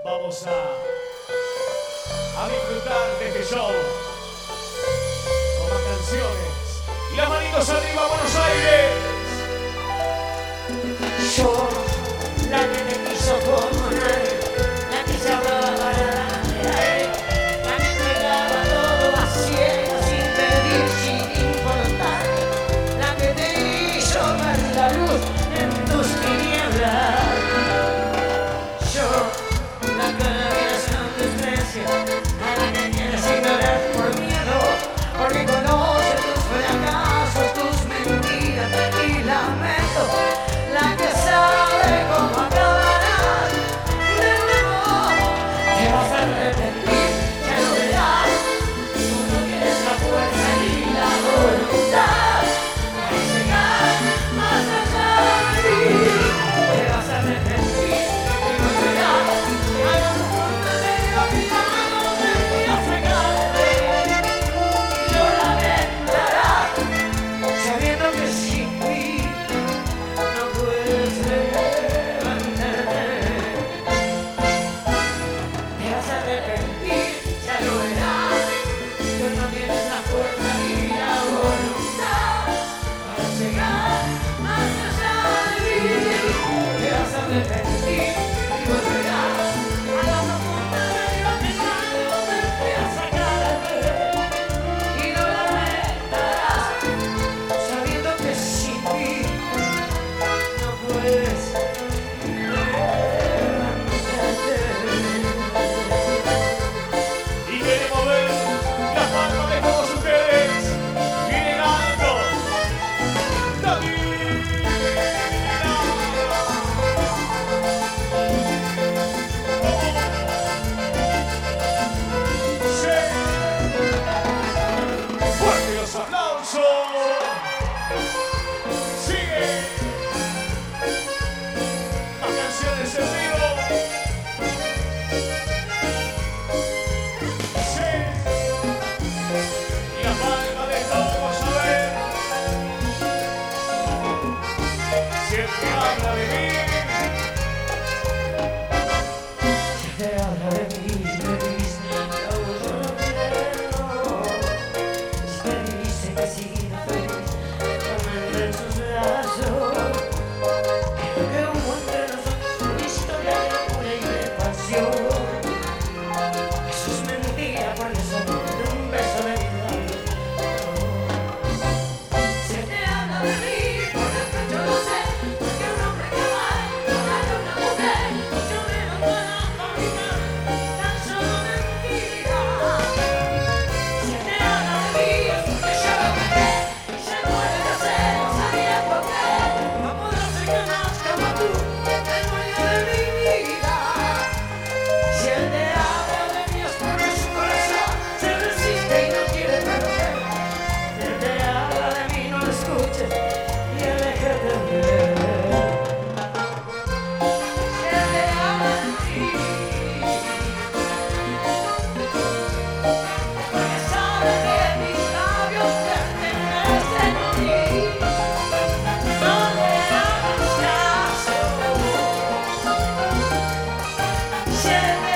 Vamos a disfrutar de este show con más canciones. Y las manitos arriba, Buenos Aires. Yo, la que me quiso como nadie, la que se hablaba para darle, la que entregaba todo a ciegas, sin pedir, sin importar, la que te hizo ver la luz en tus tinieblas. Yo, la que la vida sin desprecio, a la que quieres ignorar por miedo, porque conoce tus fracasos, tus mentiras y lamentos. La que sabe cómo acabarás de nuevo, te vas a arrepentir, ya lo verás. Tú no tienes la fuerza ni la voluntad de llegar más allá de mí. Te vas a arrepentir y volverás a la mundo medio olvidado de ti a sacarte. Y lo lamentarás, sabiendo que sin mí yeah.